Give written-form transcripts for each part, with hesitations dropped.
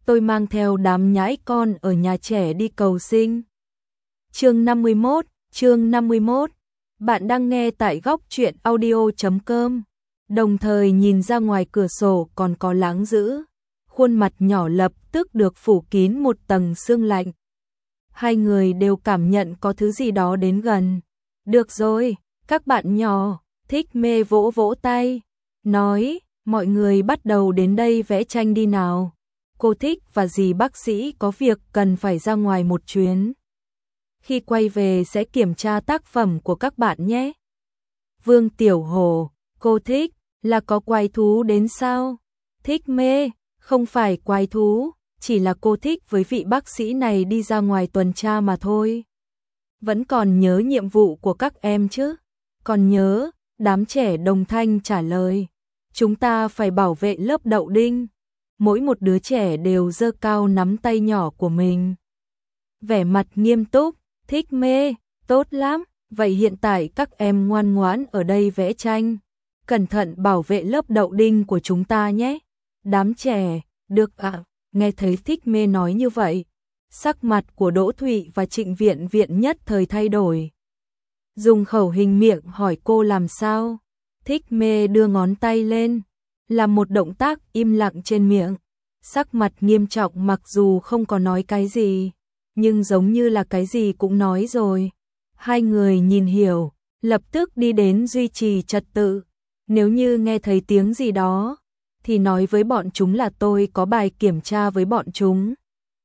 tôi mang theo đám nhãi con ở nhà trẻ đi cầu sinh. Chương 51, bạn đang nghe tại góc truyện audio.com. Đồng thời nhìn ra ngoài cửa sổ còn có Láng Dữ, khuôn mặt nhỏ lập tức được phủ kín một tầng sương lạnh. Hai người đều cảm nhận có thứ gì đó đến gần. Được rồi, các bạn nhỏ, Thích Mê vỗ vỗ tay, nói, mọi người bắt đầu đến đây vẽ tranh đi nào. Cô Thích và dì bác sĩ có việc cần phải ra ngoài một chuyến. Khi quay về sẽ kiểm tra tác phẩm của các bạn nhé. Vương Tiểu Hồ, cô Thích, là có quái thú đến sao? Thích Mê, không phải quái thú, chỉ là cô Thích với vị bác sĩ này đi ra ngoài tuần tra mà thôi. Vẫn còn nhớ nhiệm vụ của các em chứ? Còn nhớ, đám trẻ đồng thanh trả lời. Chúng ta phải bảo vệ lớp đậu đinh. Mỗi một đứa trẻ đều giơ cao nắm tay nhỏ của mình. Vẻ mặt nghiêm túc, Thích Mê, tốt lắm, vậy hiện tại các em ngoan ngoãn ở đây vẽ tranh. Cẩn thận bảo vệ lớp đậu đinh của chúng ta nhé. Đám trẻ, được ạ, nghe thấy Thích Mê nói như vậy. Sắc mặt của Đỗ Thụy và Trịnh Viện Viện nhất thời thay đổi. Dùng khẩu hình miệng hỏi cô làm sao. Thích Mê đưa ngón tay lên, làm một động tác im lặng trên miệng. Sắc mặt nghiêm trọng mặc dù không có nói cái gì, nhưng giống như là cái gì cũng nói rồi. Hai người nhìn hiểu, lập tức đi đến duy trì trật tự. Nếu như nghe thấy tiếng gì đó, thì nói với bọn chúng là tôi có bài kiểm tra với bọn chúng.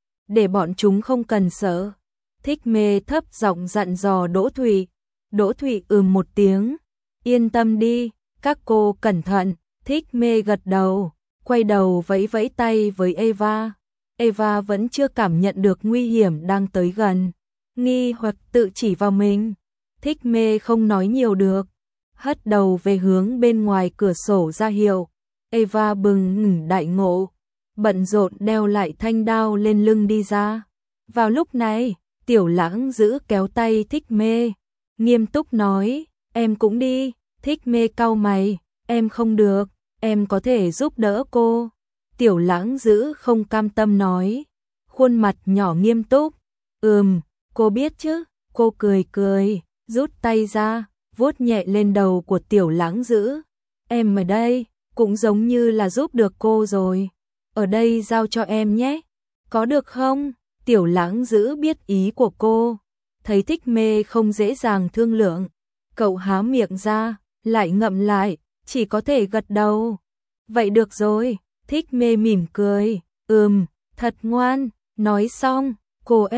Để bọn chúng không cần sợ. Thích Mê thấp giọng dặn dò Đỗ Thụy. Đỗ Thụy một tiếng. Yên tâm đi, các cô cẩn thận. Thích Mê gật đầu, quay đầu vẫy vẫy tay với Eva. Eva vẫn chưa cảm nhận được nguy hiểm đang tới gần. Nghi hoặc tự chỉ vào mình. Thích Mê không nói nhiều được. Hất đầu về hướng bên ngoài cửa sổ ra hiệu. Eva bừng ngừng đại ngộ, bận rộn đeo lại thanh đao lên lưng đi ra. Vào lúc này, Tiểu Lãng Dữ kéo tay Thích Mê, nghiêm túc nói, em cũng đi. Thích Mê cau mày, em không được, em có thể giúp đỡ cô. Tiểu Lãng Dữ không cam tâm nói, khuôn mặt nhỏ nghiêm túc, cô biết chứ. Cô cười cười, rút tay ra, vuốt nhẹ lên đầu của Tiểu Lãng Dữ. Em ở đây, cũng giống như là giúp được cô rồi. Ở đây giao cho em nhé. Có được không? Tiểu Lãng Dữ biết ý của cô. Thấy Thích Mê không dễ dàng thương lượng. Cậu há miệng ra, lại ngậm lại, chỉ có thể gật đầu. Vậy được rồi. Thích Mê mỉm cười. Thật ngoan. Nói xong, cô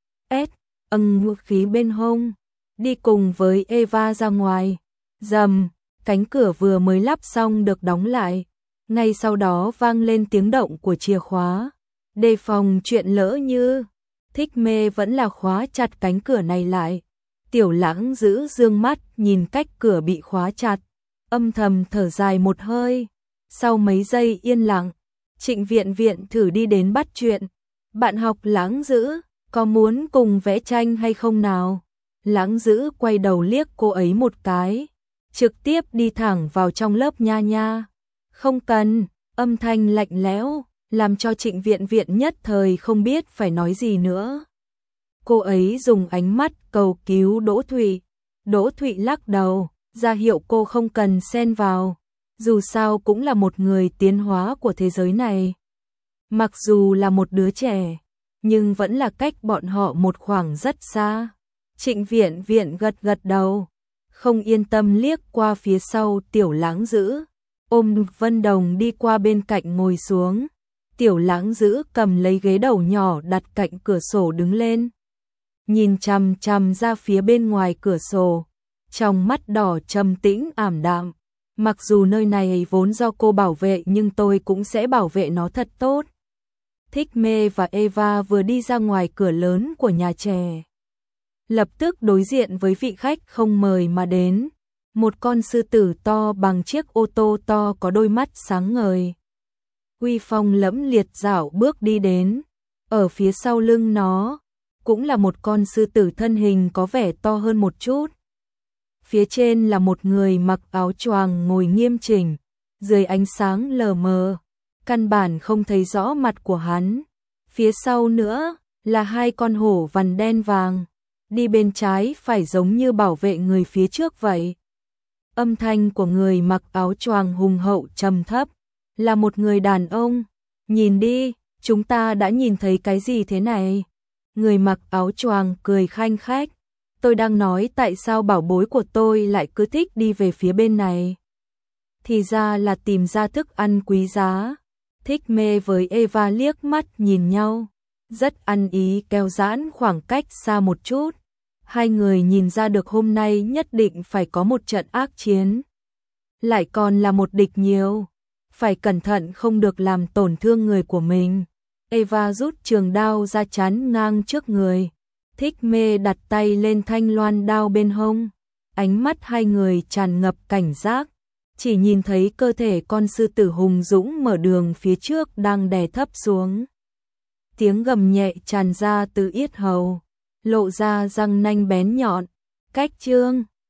vũ khí bên hông, đi cùng với Eva ra ngoài. Rầm, cánh cửa vừa mới lắp xong được đóng lại. Ngay sau đó vang lên tiếng động của chìa khóa. Đề phòng chuyện lỡ như. Thích Mê vẫn là khóa chặt cánh cửa này lại. Tiểu Lãng Dữ dương mắt nhìn cách cửa bị khóa chặt, âm thầm thở dài một hơi. Sau mấy giây yên lặng, Trịnh Viện Viện thử đi đến bắt chuyện. Bạn học Lãng Dữ, có muốn cùng vẽ tranh hay không nào? Lãng Dữ quay đầu liếc cô ấy một cái, trực tiếp đi thẳng vào trong lớp nha nha. Không cần, âm thanh lạnh lẽo, làm cho Trịnh Viện Viện nhất thời không biết phải nói gì nữa. Cô ấy dùng ánh mắt cầu cứu Đỗ Thụy. Đỗ Thụy lắc đầu, ra hiệu cô không cần xen vào. Dù sao cũng là một người tiến hóa của thế giới này. Mặc dù là một đứa trẻ, nhưng vẫn là cách bọn họ một khoảng rất xa. Trịnh Viện Viện gật gật đầu, không yên tâm liếc qua phía sau Tiểu Lãng Dữ, ôm Vân Đồng đi qua bên cạnh ngồi xuống. Tiểu Lãng Dữ cầm lấy ghế đầu nhỏ đặt cạnh cửa sổ đứng lên, nhìn chằm chằm ra phía bên ngoài cửa sổ, trong mắt đỏ trầm tĩnh ảm đạm. Mặc dù nơi này vốn do cô bảo vệ nhưng tôi cũng sẽ bảo vệ nó thật tốt. Thích Mê và Eva vừa đi ra ngoài cửa lớn của nhà trẻ, lập tức đối diện với vị khách không mời mà đến. Một con sư tử to bằng chiếc ô tô to có đôi mắt sáng ngời, uy phong lẫm liệt dạo bước đi đến. Ở phía sau lưng nó cũng là một con sư tử thân hình có vẻ to hơn một chút. Phía trên là một người mặc áo choàng ngồi nghiêm chỉnh, dưới ánh sáng lờ mờ, căn bản không thấy rõ mặt của hắn. Phía sau nữa là hai con hổ vằn đen vàng, đi bên trái phải giống như bảo vệ người phía trước vậy. Âm thanh của người mặc áo choàng hùng hậu trầm thấp, là một người đàn ông. Nhìn đi, chúng ta đã nhìn thấy cái gì thế này? Người mặc áo choàng cười khanh khách. Tôi đang nói tại sao bảo bối của tôi lại cứ thích đi về phía bên này. Thì ra là tìm ra thức ăn quý giá. Thích Mê với Eva liếc mắt nhìn nhau, rất ăn ý kéo giãn khoảng cách xa một chút. Hai người nhìn ra được hôm nay nhất định phải có một trận ác chiến. Lại còn là một địch nhiều. Phải cẩn thận không được làm tổn thương người của mình. Eva rút trường đao ra chắn ngang trước người. Thích Mê đặt tay lên thanh loan đao bên hông. Ánh mắt hai người tràn ngập cảnh giác. Chỉ nhìn thấy cơ thể con sư tử hùng dũng mở đường phía trước đang đè thấp xuống. Tiếng gầm nhẹ tràn ra từ yết hầu, lộ ra răng nanh bén nhọn. Cách chương